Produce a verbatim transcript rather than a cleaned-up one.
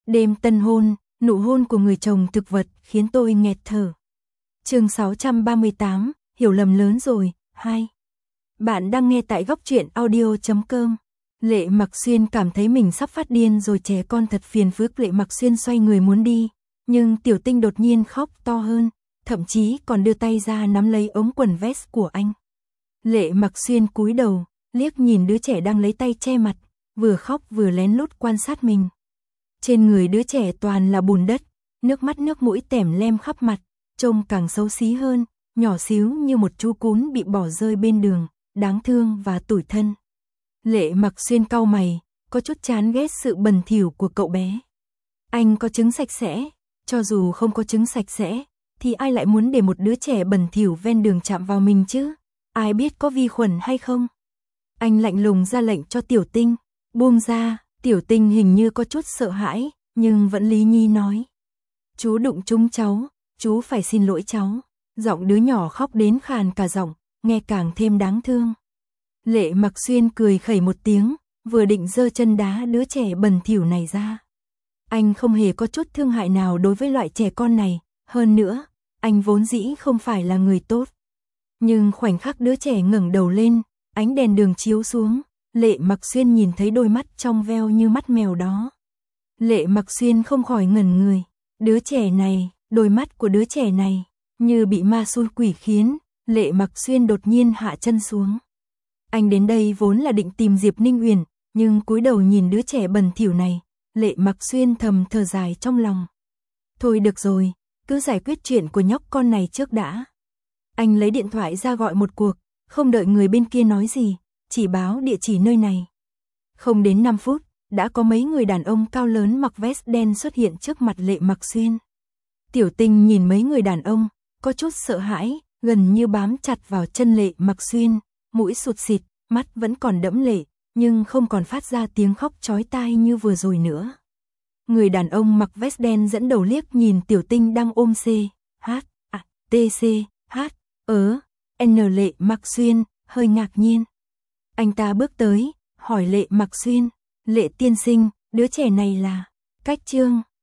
Đêm tân hôn, nụ hôn của người chồng thực vật khiến tôi nghẹt thở. Chương sáu trăm ba mươi tám, hiểu lầm lớn rồi, hai. Bạn đang nghe tại góc truyện audio chấm com. Lệ Mặc Xuyên cảm thấy mình sắp phát điên rồi, trẻ con thật phiền phức. Lệ Mặc Xuyên xoay người muốn đi, nhưng Tiểu Tinh đột nhiên khóc to hơn, thậm chí còn đưa tay ra nắm lấy ống quần vest của anh. Lệ Mặc Xuyên cúi đầu, liếc nhìn đứa trẻ đang lấy tay che mặt, vừa khóc vừa lén lút quan sát mình. Trên người đứa trẻ toàn là bùn đất, nước mắt nước mũi tẻm lem khắp mặt, trông càng xấu xí hơn, nhỏ xíu như một chú cún bị bỏ rơi bên đường, đáng thương và tủi thân. Lệ Mặc Xuyên cau mày, có chút chán ghét sự bẩn thỉu của cậu bé. Anh có trứng sạch sẽ, cho dù không có trứng sạch sẽ, thì ai lại muốn để một đứa trẻ bẩn thỉu ven đường chạm vào mình chứ? Ai biết có vi khuẩn hay không? Anh lạnh lùng ra lệnh cho Tiểu Tinh, buông ra. Tiểu Tinh hình như có chút sợ hãi, nhưng vẫn lý nhi nói. Chú đụng trúng cháu, chú phải xin lỗi cháu. Giọng đứa nhỏ khóc đến khàn cả giọng, nghe càng thêm đáng thương. Lệ Mặc Xuyên cười khẩy một tiếng, vừa định giơ chân đá đứa trẻ bẩn thỉu này ra. Anh không hề có chút thương hại nào đối với loại trẻ con này, hơn nữa, anh vốn dĩ không phải là người tốt. Nhưng khoảnh khắc đứa trẻ ngẩng đầu lên, ánh đèn đường chiếu xuống, Lệ Mặc Xuyên nhìn thấy đôi mắt trong veo như mắt mèo đó. Lệ Mặc Xuyên không khỏi ngẩn người, đứa trẻ này, đôi mắt của đứa trẻ này, như bị ma xui quỷ khiến. Lệ Mặc Xuyên đột nhiên hạ chân xuống. Anh đến đây vốn là định tìm Diệp Ninh Uyển, nhưng cúi đầu nhìn đứa trẻ bẩn thỉu này, Lệ Mặc Xuyên thầm thở dài trong lòng. Thôi được rồi, cứ giải quyết chuyện của nhóc con này trước đã. Anh lấy điện thoại ra gọi một cuộc, không đợi người bên kia nói gì, chỉ báo địa chỉ nơi này. Không đến năm phút, đã có mấy người đàn ông cao lớn mặc vest đen xuất hiện trước mặt Lệ Mặc Xuyên. Tiểu Tinh nhìn mấy người đàn ông, có chút sợ hãi, gần như bám chặt vào chân Lệ Mặc Xuyên, mũi sụt xịt, mắt vẫn còn đẫm lệ, nhưng không còn phát ra tiếng khóc chói tai như vừa rồi nữa. Người đàn ông mặc vest đen dẫn đầu liếc nhìn Tiểu Tinh đang ôm C, H, à, T, C, H, ớ, N. Lệ Mặc Xuyên, hơi ngạc nhiên. Anh ta bước tới, hỏi Lệ Mặc Xuyên, Lệ tiên sinh, đứa trẻ này là, Cách Trương,